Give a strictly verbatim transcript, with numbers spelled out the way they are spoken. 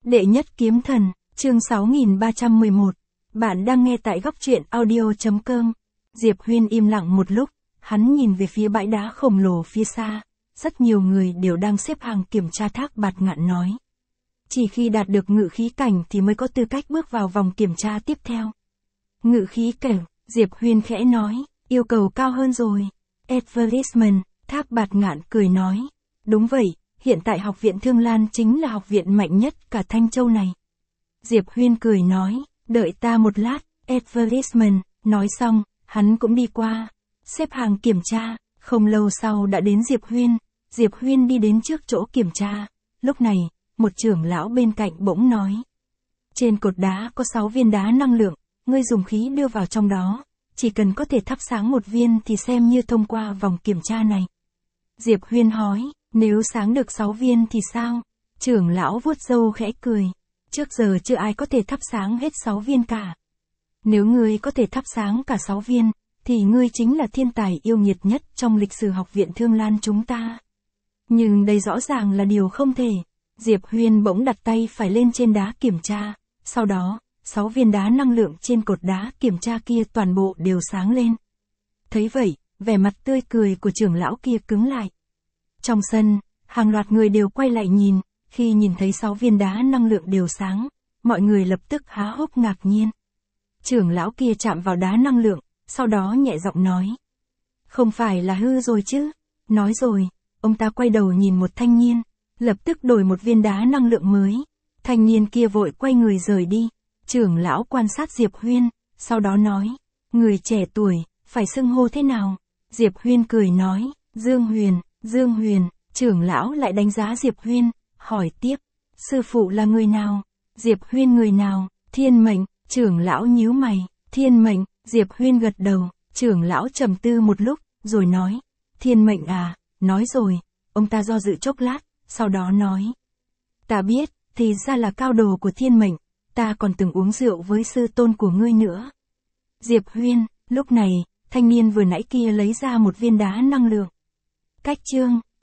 Đệ nhất kiếm thần, chương sáu nghìn ba trăm mười một. Bạn đang nghe tại góc truyện audio chấm com. Diệp Huyên im lặng một lúc, hắn nhìn về phía bãi đá khổng lồ phía xa. Rất nhiều người đều đang xếp hàng kiểm tra Thác Bạt Ngạn nói. Chỉ khi đạt được ngự khí cảnh thì mới có tư cách bước vào vòng kiểm tra tiếp theo. Ngự khí cảnh, Diệp Huyên khẽ nói, yêu cầu cao hơn rồi. Advertisement, Thác Bạt Ngạn cười nói. Đúng vậy, hiện tại Học viện Thương Lan chính là học viện mạnh nhất cả Thanh Châu này. Diệp Huyên cười nói, đợi ta một lát, advertisement, nói xong, hắn cũng đi qua, xếp hàng kiểm tra, không lâu sau đã đến Diệp Huyên. Diệp Huyên đi đến trước chỗ kiểm tra, lúc này, một trưởng lão bên cạnh bỗng nói. Trên cột đá có sáu viên đá năng lượng, ngươi dùng khí đưa vào trong đó, chỉ cần có thể thắp sáng một viên thì xem như thông qua vòng kiểm tra này. Diệp Huyên hỏi, nếu sáng được sáu viên thì sao? Trưởng lão vuốt râu khẽ cười. Trước giờ chưa ai có thể thắp sáng hết sáu viên cả. Nếu ngươi có thể thắp sáng cả sáu viên, thì ngươi chính là thiên tài yêu nghiệt nhất trong lịch sử Học viện Thương Lan chúng ta. Nhưng đây rõ ràng là điều không thể. Diệp Huyên bỗng đặt tay phải lên trên đá kiểm tra. Sau đó, sáu viên đá năng lượng trên cột đá kiểm tra kia toàn bộ đều sáng lên. Thấy vậy, vẻ mặt tươi cười của trưởng lão kia cứng lại. Trong sân, hàng loạt người đều quay lại nhìn, khi nhìn thấy sáu viên đá năng lượng đều sáng, mọi người lập tức há hốc ngạc nhiên. Trưởng lão kia chạm vào đá năng lượng, sau đó nhẹ giọng nói. Không phải là hư rồi chứ? Nói rồi, ông ta quay đầu nhìn một thanh niên, lập tức đổi một viên đá năng lượng mới. Thanh niên kia vội quay người rời đi. Trưởng lão quan sát Diệp Huyên, sau đó nói, người trẻ tuổi, phải xưng hô thế nào? Diệp Huyên cười nói, Dương Huyền. Dương Huyền, trưởng lão lại đánh giá Diệp Huyên, hỏi tiếp, sư phụ là người nào? Diệp Huyên người nào? Thiên Mệnh, trưởng lão nhíu mày, Thiên Mệnh, Diệp Huyên gật đầu, trưởng lão trầm tư một lúc, rồi nói, Thiên Mệnh à, nói rồi, ông ta do dự chốc lát, sau đó nói, ta biết, thì ra là cao đồ của Thiên Mệnh, ta còn từng uống rượu với sư tôn của ngươi nữa. Diệp Huyên, lúc này, thanh niên vừa nãy kia lấy ra một viên đá năng lượng. Cách chương